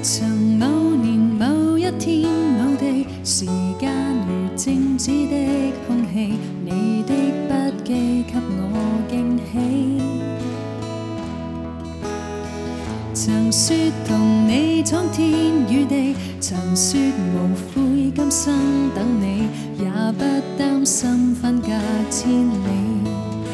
曾某年某一天某地，時間如靜止的空氣，你的筆記給我驚喜。曾說同你闖天與地，曾說無悔今生等你，也不擔心分隔千里。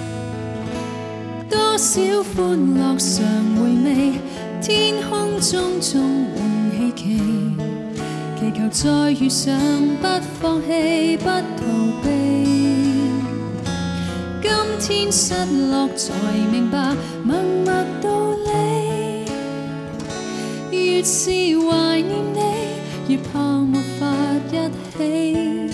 多少歡樂常回味，天空中充滿希冀，祈求再遇上，不放棄，不逃避。今天失落才明白默默道理，越是懷念你，越怕沒法一起。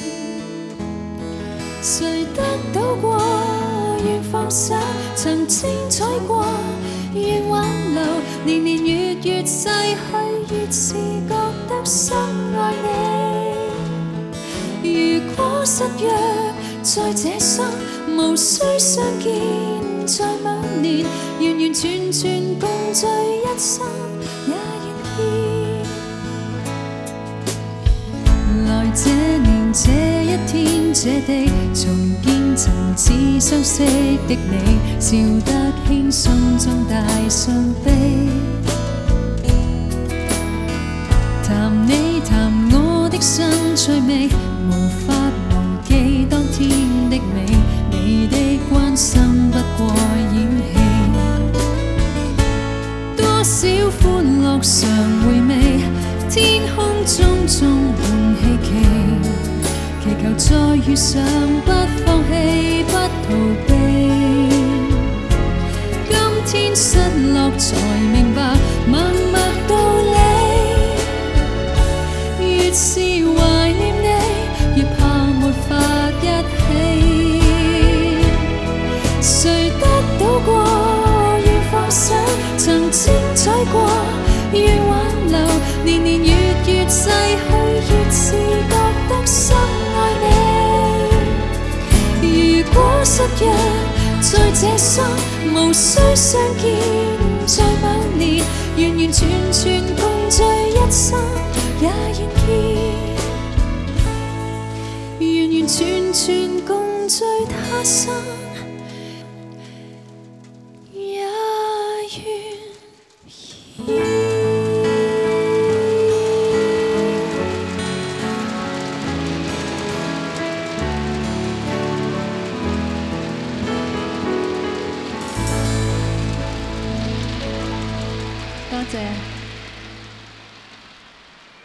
誰得到過願放手，曾精彩過願挽留，年年月月逝去，越是覺得深愛你。如果失約在這生，無需相見在某年，完完全全共聚一生也願意。來這年這一天這地，重見曾似相識的你，笑得輕鬆中帶傷悲。談你談我的新趣味，無法忘記當天的美，你的關心不過演戲。多少歡樂常回味，天空中充滿希冀，祈求再遇上，不放棄，不逃避。今天失落才明白默默道理，越是懷念你，越怕沒法一起。誰得到過願放手，曾精彩過願挽留，年年月月逝去，越是覺得深愛你。如果失約在這生，無需相見在某年，完完全全共聚一生也願意，完完全全共聚他生也願意。多謝。